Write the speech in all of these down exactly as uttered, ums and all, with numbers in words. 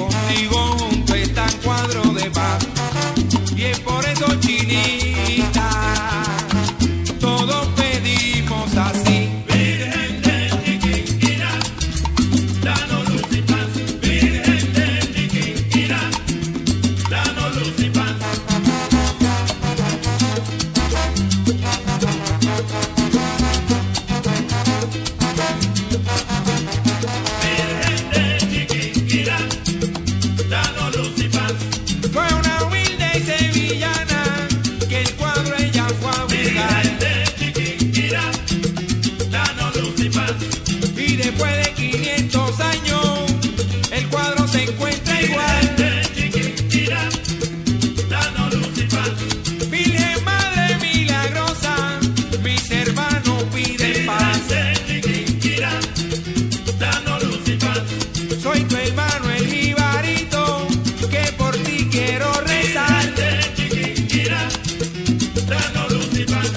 contigo junto están cuadros de paz. Y es por eso, chinita, todos pedimos así. Virgen del Chiquinquirá, danos luz y paz. Virgen del Chiquinquirá, danos luz y paz. Virgen del Chiquinquirá, danos luz y paz. Fue una humilde sevillana que el cuadro ella fue a buscar. Virgen del Chiquinquirá, danos luz y paz. Y después de quinientos años, el cuadro se encuentra igual. Virgen del Chiquinquirá, danos luz y paz. Virgen Madre Milagrosa, mis hermanos piden paz. Virgen del Chiquinquirá, danos luz y paz. Soy tu hermano el jibarito, que por ti quiero rezar. Virgen del Chiquinquirá, danos luz y paz.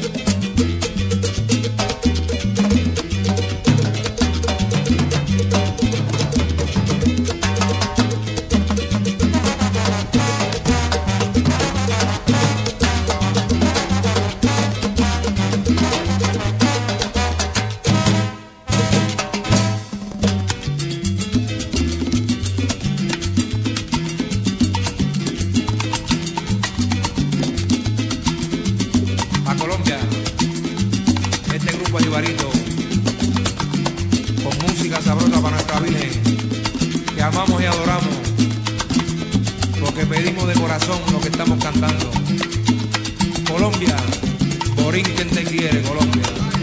A Colombia, este grupo jibarito, con música sabrosa para nuestra Virgen, que amamos y adoramos, porque pedimos de corazón lo que estamos cantando. Colombia, Borín quien te quiere, Colombia.